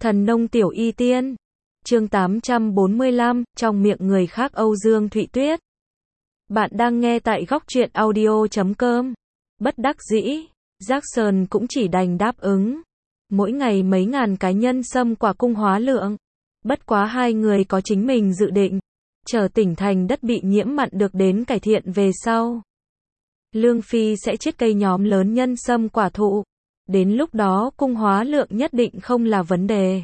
Thần nông tiểu y tiên. Chương 845, trong miệng người khác Âu Dương Thụy Tuyết. Bạn đang nghe tại góc truyện audio.com. Bất đắc dĩ, Jackson cũng chỉ đành đáp ứng. Mỗi ngày mấy ngàn cái nhân sâm quả cung hóa lượng. Bất quá hai người có chính mình dự định. Chờ tỉnh thành đất bị nhiễm mặn được đến cải thiện về sau. Lương Phi sẽ chiết cây nhóm lớn nhân sâm quả thụ. Đến lúc đó cung hóa lượng nhất định không là vấn đề.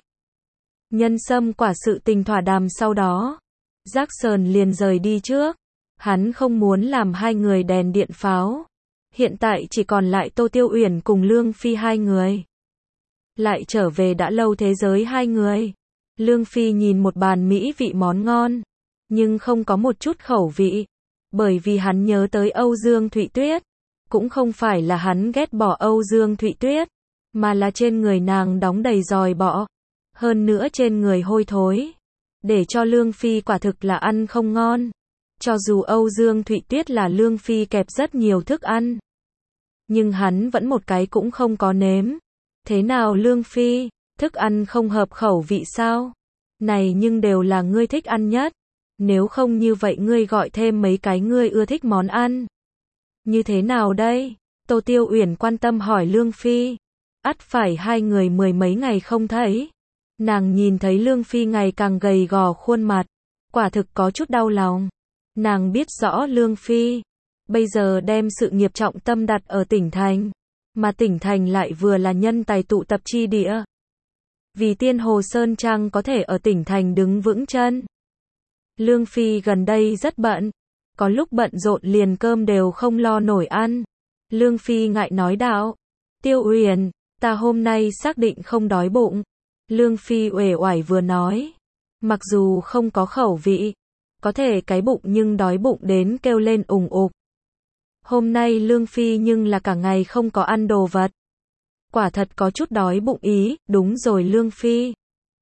Nhân sâm quả sự tình thỏa đàm sau đó. Jackson liền rời đi trước. Hắn không muốn làm hai người đèn điện pháo. Hiện tại chỉ còn lại Tô Tiêu Uyển cùng Lương Phi hai người. Lại trở về đã lâu thế giới hai người. Lương Phi nhìn một bàn mỹ vị món ngon. Nhưng không có một chút khẩu vị. Bởi vì hắn nhớ tới Âu Dương Thụy Tuyết. Cũng không phải là hắn ghét bỏ Âu Dương Thụy Tuyết. Mà là trên người nàng đóng đầy giòi bọ. Hơn nữa trên người hôi thối. Để cho Lương Phi quả thực là ăn không ngon. Cho dù Âu Dương Thụy Tuyết là Lương Phi kẹp rất nhiều thức ăn. Nhưng hắn vẫn một cái cũng không có nếm. Thế nào Lương Phi, thức ăn không hợp khẩu vị sao? Này nhưng đều là ngươi thích ăn nhất. Nếu không như vậy ngươi gọi thêm mấy cái ngươi ưa thích món ăn. Như thế nào đây? Tô Tiêu Uyển quan tâm hỏi Lương Phi. Ắt phải hai người mười mấy ngày không thấy. Nàng nhìn thấy Lương Phi ngày càng gầy gò khuôn mặt. Quả thực có chút đau lòng. Nàng biết rõ Lương Phi. Bây giờ đem sự nghiệp trọng tâm đặt ở tỉnh thành. Mà tỉnh thành lại vừa là nhân tài tụ tập chi địa. Vì Tiên Hồ Sơn Trang có thể ở tỉnh thành đứng vững chân. Lương Phi gần đây rất bận. Có lúc bận rộn liền cơm đều không lo nổi ăn. Lương Phi ngại nói đạo. Tiêu Uyển, ta hôm nay xác định không đói bụng. Lương Phi uể oải vừa nói. Mặc dù không có khẩu vị. Có thể cái bụng nhưng đói bụng đến kêu lên ùng ục. Hôm nay Lương Phi nhưng là cả ngày không có ăn đồ vật. Quả thật có chút đói bụng ý, đúng rồi Lương Phi.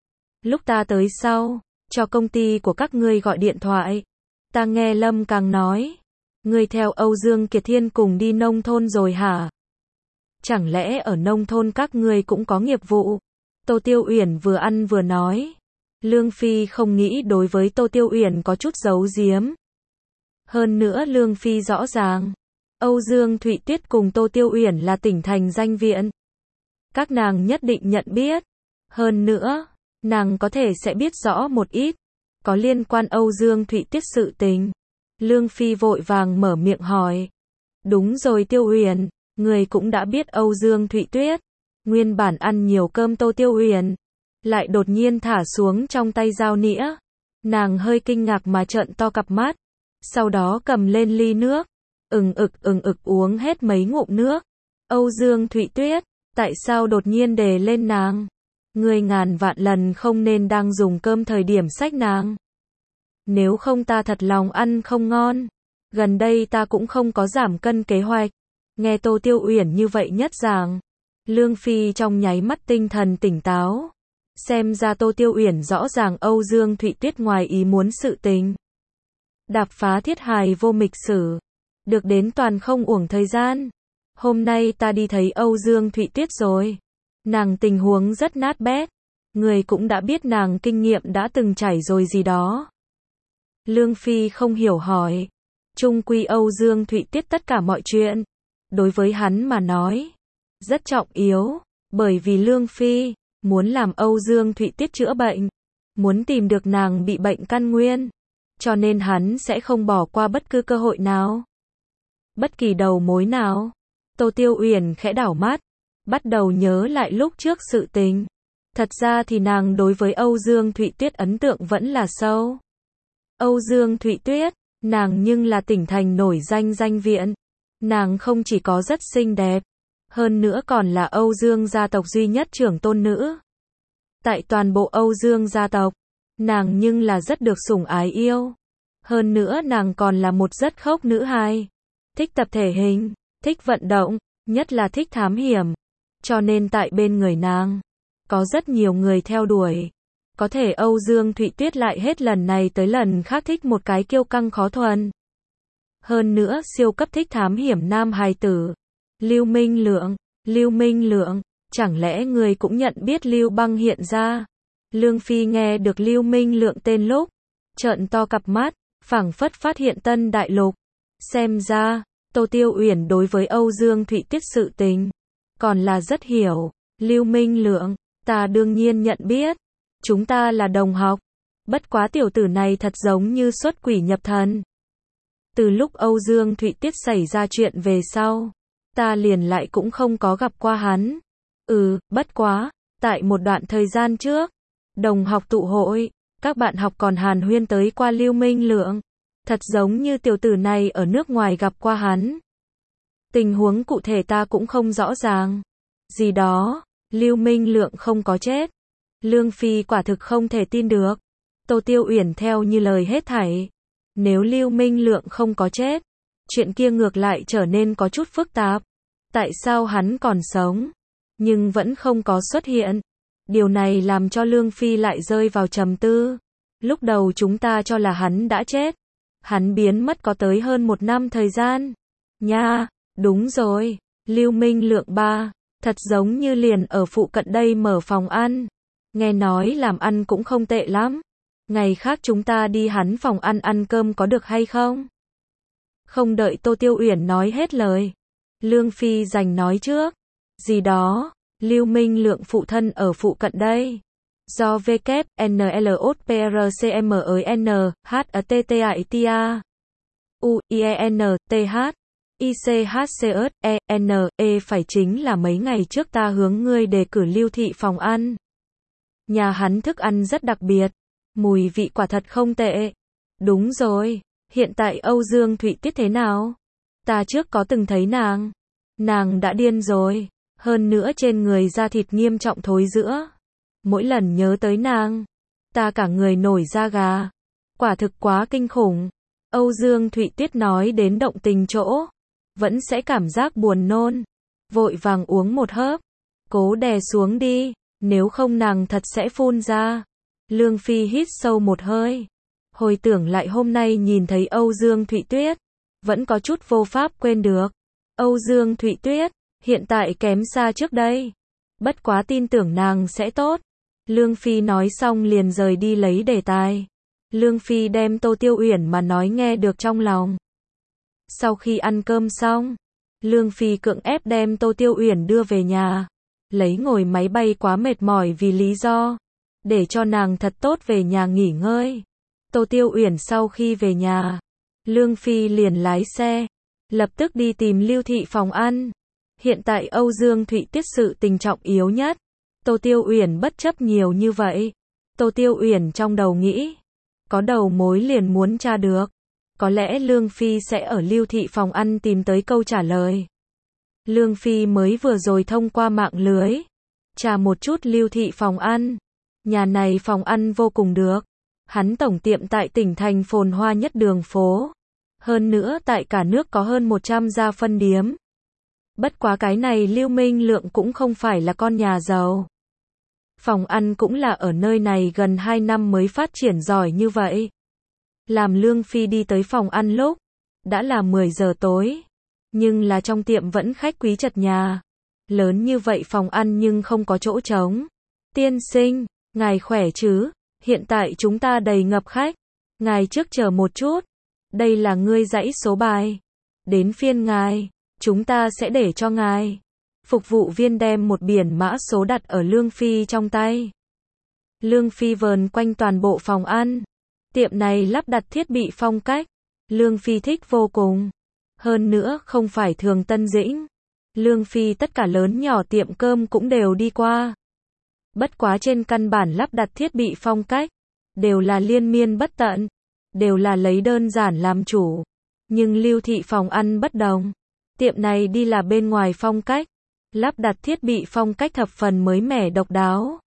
Lúc ta tới sau, cho công ty của các ngươi gọi điện thoại. Ta nghe Lâm Càng nói. Ngươi theo Âu Dương Kiệt Thiên cùng đi nông thôn rồi hả? Chẳng lẽ ở nông thôn các ngươi cũng có nghiệp vụ? Tô Tiêu Uyển vừa ăn vừa nói. Lương Phi không nghĩ đối với Tô Tiêu Uyển có chút giấu giếm. Hơn nữa Lương Phi rõ ràng. Âu Dương Thụy Tuyết cùng Tô Tiêu Uyển là tỉnh thành danh viện. Các nàng nhất định nhận biết. Hơn nữa, nàng có thể sẽ biết rõ một ít. Có liên quan Âu Dương Thụy Tuyết sự tình. Lương Phi vội vàng mở miệng hỏi. Đúng rồi Tiêu Uyển, người cũng đã biết Âu Dương Thụy Tuyết. Nguyên bản ăn nhiều cơm Tô Tiêu Uyển. Lại đột nhiên thả xuống trong tay dao nĩa. Nàng hơi kinh ngạc mà trợn to cặp mắt. Sau đó cầm lên ly nước. ừng ực uống hết mấy ngụm nước. Âu Dương Thụy Tuyết, tại sao đột nhiên đề lên nàng? Người ngàn vạn lần không nên đang dùng cơm thời điểm xách nàng. Nếu không ta thật lòng ăn không ngon. Gần đây ta cũng không có giảm cân kế hoạch. Nghe Tô Tiêu Uyển như vậy nhất rằng. Lương Phi trong nháy mắt tinh thần tỉnh táo. Xem ra Tô Tiêu Uyển rõ ràng Âu Dương Thụy Tuyết ngoài ý muốn sự tình. Đạp phá thiết hài vô mịch sử. Được đến toàn không uổng thời gian. Hôm nay ta đi thấy Âu Dương Thụy Tuyết rồi. Nàng tình huống rất nát bét. Người cũng đã biết nàng kinh nghiệm đã từng trải rồi gì đó. Lương Phi không hiểu hỏi. Chung quy Âu Dương Thụy Tuyết tất cả mọi chuyện. Đối với hắn mà nói. Rất trọng yếu. Bởi vì Lương Phi muốn làm Âu Dương Thụy Tuyết chữa bệnh. Muốn tìm được nàng bị bệnh căn nguyên. Cho nên hắn sẽ không bỏ qua bất cứ cơ hội nào. Bất kỳ đầu mối nào. Tô Tiêu Uyển khẽ đảo mắt. Bắt đầu nhớ lại lúc trước sự tình. Thật ra thì nàng đối với Âu Dương Thụy Tuyết ấn tượng vẫn là sâu. Âu Dương Thụy Tuyết, nàng nhưng là tỉnh thành nổi danh danh viện. Nàng không chỉ có rất xinh đẹp. Hơn nữa còn là Âu Dương gia tộc duy nhất trưởng tôn nữ. Tại toàn bộ Âu Dương gia tộc, nàng nhưng là rất được sủng ái yêu. Hơn nữa nàng còn là một rất khốc nữ hài. Thích tập thể hình, thích vận động, nhất là thích thám hiểm. Cho nên tại bên người nàng, có rất nhiều người theo đuổi. Có thể Âu Dương Thụy Tuyết lại hết lần này tới lần khác thích một cái kiêu căng khó thuần. Hơn nữa siêu cấp thích thám hiểm nam hài tử. Lưu Minh Lượng, chẳng lẽ ngươi cũng nhận biết Lưu Băng hiện ra? Lương Phi nghe được Lưu Minh Lượng tên lúc, trợn to cặp mắt, phảng phất phát hiện tân đại lục. Xem ra, Tô Tiêu Uyển đối với Âu Dương Thụy Tiết sự tình, còn là rất hiểu. Lưu Minh Lượng, ta đương nhiên nhận biết. Chúng ta là đồng học. Bất quá tiểu tử này thật giống như xuất quỷ nhập thần. Từ lúc Âu Dương Thụy Tiết xảy ra chuyện về sau, ta liền lại cũng không có gặp qua hắn. Bất quá, tại một đoạn thời gian trước, đồng học tụ hội, các bạn học còn hàn huyên tới qua Lưu Minh Lượng. Thật giống như tiểu tử này ở nước ngoài gặp qua hắn. Tình huống cụ thể ta cũng không rõ ràng. Gì đó, Lưu Minh Lượng không có chết. Lương Phi quả thực không thể tin được. Tô Tiêu Uyển theo như lời hết thảy. Nếu Lưu Minh Lượng không có chết, chuyện kia ngược lại trở nên có chút phức tạp. Tại sao hắn còn sống, nhưng vẫn không có xuất hiện? Điều này làm cho Lương Phi lại rơi vào trầm tư. Lúc đầu chúng ta cho là hắn đã chết. Hắn biến mất có tới hơn 1 năm thời gian. Nha, đúng rồi, Lưu Minh Lượng ba, thật giống như liền ở phụ cận đây mở phòng ăn. Nghe nói làm ăn cũng không tệ lắm. Ngày khác chúng ta đi hắn phòng ăn ăn cơm có được hay không? Không đợi Tô Tiêu Uyển nói hết lời, Lương Phi giành nói trước. Gì đó, Lưu Minh Lượng phụ thân ở phụ cận đây. Do WNLOPRCMEN, HTTAITA, UIEN, TH, ICHCS, ENE phải chính là mấy ngày trước ta hướng ngươi đề cử Lưu thị phòng ăn. Nhà hắn thức ăn rất đặc biệt, mùi vị quả thật không tệ. Đúng rồi, hiện tại Âu Dương Thụy Tiết thế nào? Ta trước có từng thấy nàng. Nàng đã điên rồi, hơn nữa trên người da thịt nghiêm trọng thối rữa. Mỗi lần nhớ tới nàng, ta cả người nổi da gà. Quả thực quá kinh khủng. Âu Dương Thụy Tiết nói đến động tình chỗ, vẫn sẽ cảm giác buồn nôn. Vội vàng uống một hớp, cố đè xuống đi, nếu không nàng thật sẽ phun ra. Lương Phi hít sâu một hơi, hồi tưởng lại hôm nay nhìn thấy Âu Dương Thụy Tuyết, vẫn có chút vô pháp quên được. Âu Dương Thụy Tuyết, hiện tại kém xa trước đây. Bất quá tin tưởng nàng sẽ tốt. Lương Phi nói xong liền rời đi lấy đề tài. Lương Phi đem Tô Tiêu Uyển mà nói nghe được trong lòng. Sau khi ăn cơm xong, Lương Phi cưỡng ép đem Tô Tiêu Uyển đưa về nhà. Lấy ngồi máy bay quá mệt mỏi vì lý do, để cho nàng thật tốt về nhà nghỉ ngơi. Tô Tiêu Uyển sau khi về nhà, Lương Phi liền lái xe, lập tức đi tìm Lưu thị phòng ăn. Hiện tại Âu Dương Thụy Tiết sự tình trọng yếu nhất. Tô Tiêu Uyển bất chấp nhiều như vậy. Tô Tiêu Uyển trong đầu nghĩ, có đầu mối liền muốn tra được. Có lẽ Lương Phi sẽ ở Lưu thị phòng ăn tìm tới câu trả lời. Lương Phi mới vừa rồi thông qua mạng lưới, tra một chút Lưu thị phòng ăn. Nhà này phòng ăn vô cùng được. Hắn tổng tiệm tại tỉnh thành phồn hoa nhất đường phố. Hơn nữa tại cả nước có hơn 100 gia phân điếm. Bất quá cái này Lưu Minh Lượng cũng không phải là con nhà giàu. Phòng ăn cũng là ở nơi này gần 2 năm mới phát triển giỏi như vậy. Làm Lương Phi đi tới phòng ăn lúc, đã là 10 giờ tối. Nhưng là trong tiệm vẫn khách quý chật nhà. Lớn như vậy phòng ăn nhưng không có chỗ trống. Tiên sinh, ngài khỏe chứ? Hiện tại chúng ta đầy ngập khách. Ngài trước chờ một chút. Đây là ngươi dãy số bài. Đến phiên ngài, chúng ta sẽ để cho ngài. Phục vụ viên đem một biển mã số đặt ở Lương Phi trong tay. Lương Phi vờn quanh toàn bộ phòng ăn. Tiệm này lắp đặt thiết bị phong cách. Lương Phi thích vô cùng. Hơn nữa không phải thường Tân Dĩnh. Lương Phi tất cả lớn nhỏ tiệm cơm cũng đều đi qua. Bất quá trên căn bản lắp đặt thiết bị phong cách, đều là liên miên bất tận. Đều là lấy đơn giản làm chủ. Nhưng Lưu thị phòng ăn bất đồng. Tiệm này đi là bên ngoài phong cách. Lắp đặt thiết bị phong cách thập phần mới mẻ độc đáo.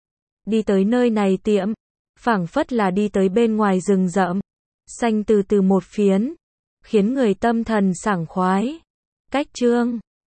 Đi tới nơi này tiệm, phảng phất là đi tới bên ngoài rừng rậm. Xanh từ từ một phiến, khiến người tâm thần sảng khoái. Cách chương